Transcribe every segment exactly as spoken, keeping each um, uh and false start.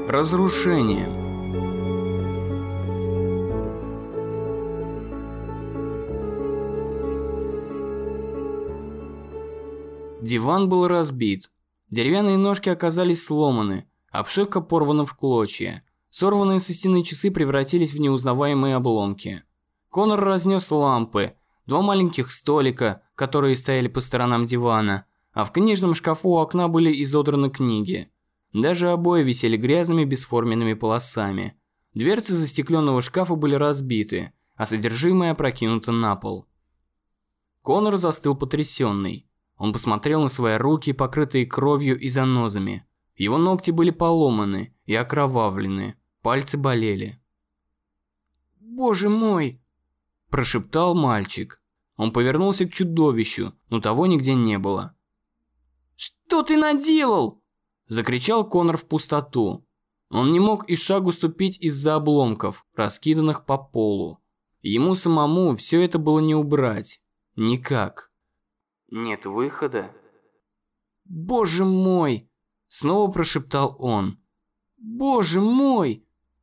Разрушение. Диван был разбит. Деревянные ножки оказались сломаны, обшивка порвана в клочья. Сорванные со стены часы превратились в неузнаваемые обломки. Конор разнес лампы, два маленьких столика, которые стояли по сторонам дивана, а в книжном шкафу у окна были изодраны книги. Даже обои висели грязными бесформенными полосами. Дверцы застекленного шкафа были разбиты, а содержимое опрокинуто на пол. Конор застыл потрясенный. Он посмотрел на свои руки, покрытые кровью и занозами. Его ногти были поломаны и окровавлены, пальцы болели. «Боже мой!» – прошептал мальчик. Он повернулся к чудовищу, но того нигде не было. «Что ты наделал?» – закричал Конор в пустоту. Он не мог и шагу ступить из-за обломков, раскиданных по полу. Ему самому все это было не убрать. Никак. «Нет выхода?» «Боже мой!» – снова прошептал он. «Боже мой!»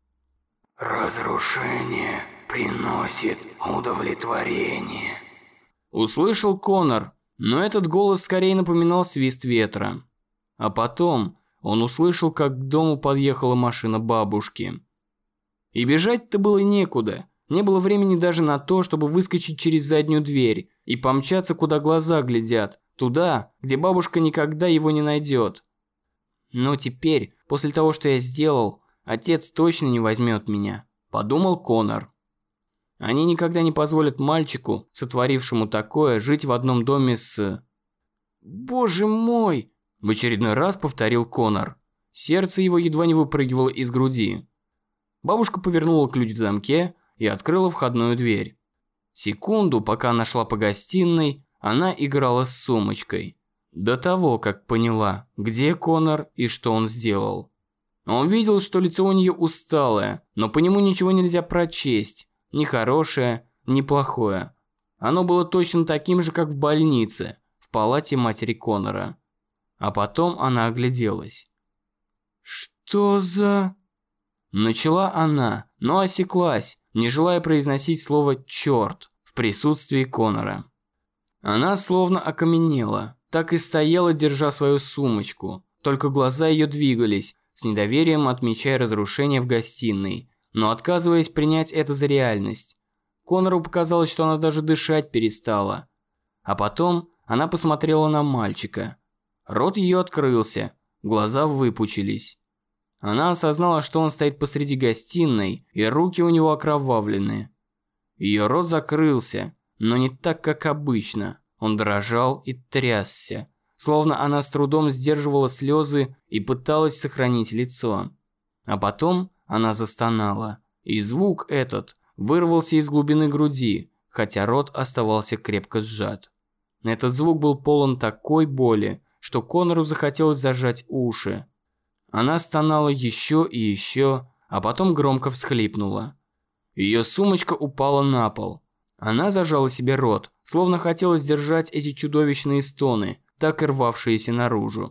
«Разрушение приносит удовлетворение», – услышал Конор, но этот голос скорее напоминал свист ветра. А потом он услышал, как к дому подъехала машина бабушки. И бежать-то было некуда. Не было времени даже на то, чтобы выскочить через заднюю дверь и помчаться, куда глаза глядят, туда, где бабушка никогда его не найдет. Но теперь, после того, что я сделал, отец точно не возьмет меня, подумал Конор. Они никогда не позволят мальчику, сотворившему такое, жить в одном доме с... «Боже мой!» – в очередной раз повторил Конор. Сердце его едва не выпрыгивало из груди. Бабушка повернула ключ в замке и открыла входную дверь. Секунду, пока она шла по гостиной, она играла с сумочкой. До того, как поняла, где Конор и что он сделал. Он видел, что лицо у нее усталое, но по нему ничего нельзя прочесть. Ни хорошее, ни плохое. Оно было точно таким же, как в больнице, в палате матери Конора. А потом она огляделась. «Что за...» Начала она, но осеклась, не желая произносить слово «чёрт» в присутствии Конора. Она словно окаменела, так и стояла, держа свою сумочку. Только глаза ее двигались, с недоверием отмечая разрушение в гостиной, но отказываясь принять это за реальность. Конору показалось, что она даже дышать перестала. А потом она посмотрела на мальчика. Рот ее открылся, глаза выпучились. Она осознала, что он стоит посреди гостиной, и руки у него окровавлены. Ее рот закрылся, но не так, как обычно. Он дрожал и трясся, словно она с трудом сдерживала слезы и пыталась сохранить лицо. А потом она застонала, и звук этот вырвался из глубины груди, хотя рот оставался крепко сжат. Этот звук был полон такой боли, что Конору захотелось зажать уши. Она стонала еще и еще, а потом громко всхлипнула. Ее сумочка упала на пол. Она зажала себе рот, словно хотела сдержать эти чудовищные стоны, так и рвавшиеся наружу.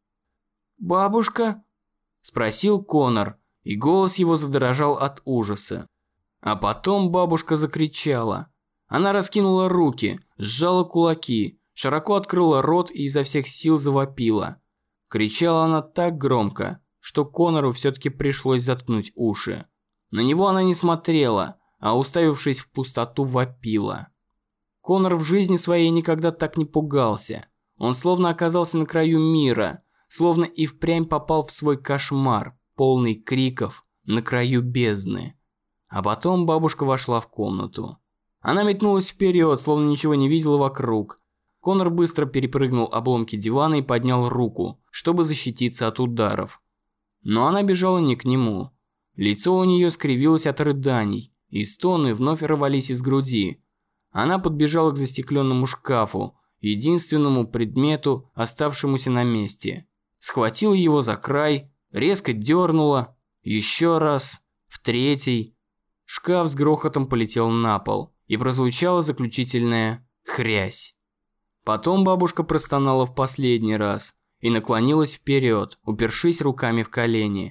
«Бабушка?» – спросил Конор, и голос его задрожал от ужаса. А потом бабушка закричала. Она раскинула руки, сжала кулаки, широко открыла рот и изо всех сил завопила. Кричала она так громко, что Конору все-таки пришлось заткнуть уши. На него она не смотрела, а уставившись в пустоту вопила. Конор в жизни своей никогда так не пугался. Он словно оказался на краю мира, словно и впрямь попал в свой кошмар, полный криков, на краю бездны. А потом бабушка вошла в комнату. Она метнулась вперед, словно ничего не видела вокруг. Конор быстро перепрыгнул обломки дивана и поднял руку, чтобы защититься от ударов. Но она бежала не к нему. Лицо у нее скривилось от рыданий, и стоны вновь рвались из груди. Она подбежала к застекленному шкафу, единственному предмету, оставшемуся на месте. Схватила его за край, резко дернула, еще раз, в третий. Шкаф с грохотом полетел на пол, и прозвучала заключительная хрясь. Потом бабушка простонала в последний раз и наклонилась вперед, упершись руками в колени.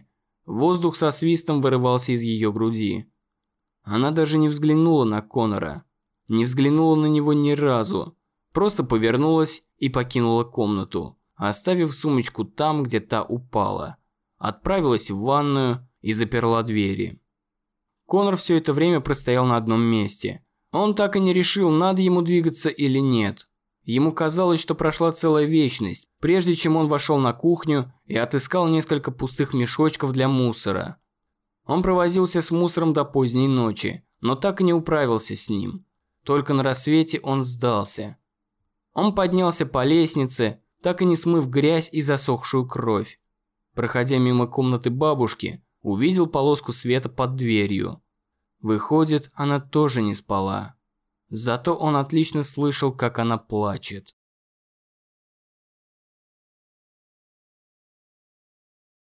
Воздух со свистом вырывался из ее груди. Она даже не взглянула на Конора. Не взглянула на него ни разу. Просто повернулась и покинула комнату, оставив сумочку там, где та упала. Отправилась в ванную и заперла двери. Конор все это время простоял на одном месте. Он так и не решил, надо ему двигаться или нет. Ему казалось, что прошла целая вечность, прежде чем он вошел на кухню и отыскал несколько пустых мешочков для мусора. Он провозился с мусором до поздней ночи, но так и не управился с ним. Только на рассвете он сдался. Он поднялся по лестнице, так и не смыв грязь и засохшую кровь. Проходя мимо комнаты бабушки, увидел полоску света под дверью. Выходит, она тоже не спала. Зато он отлично слышал, как она плачет.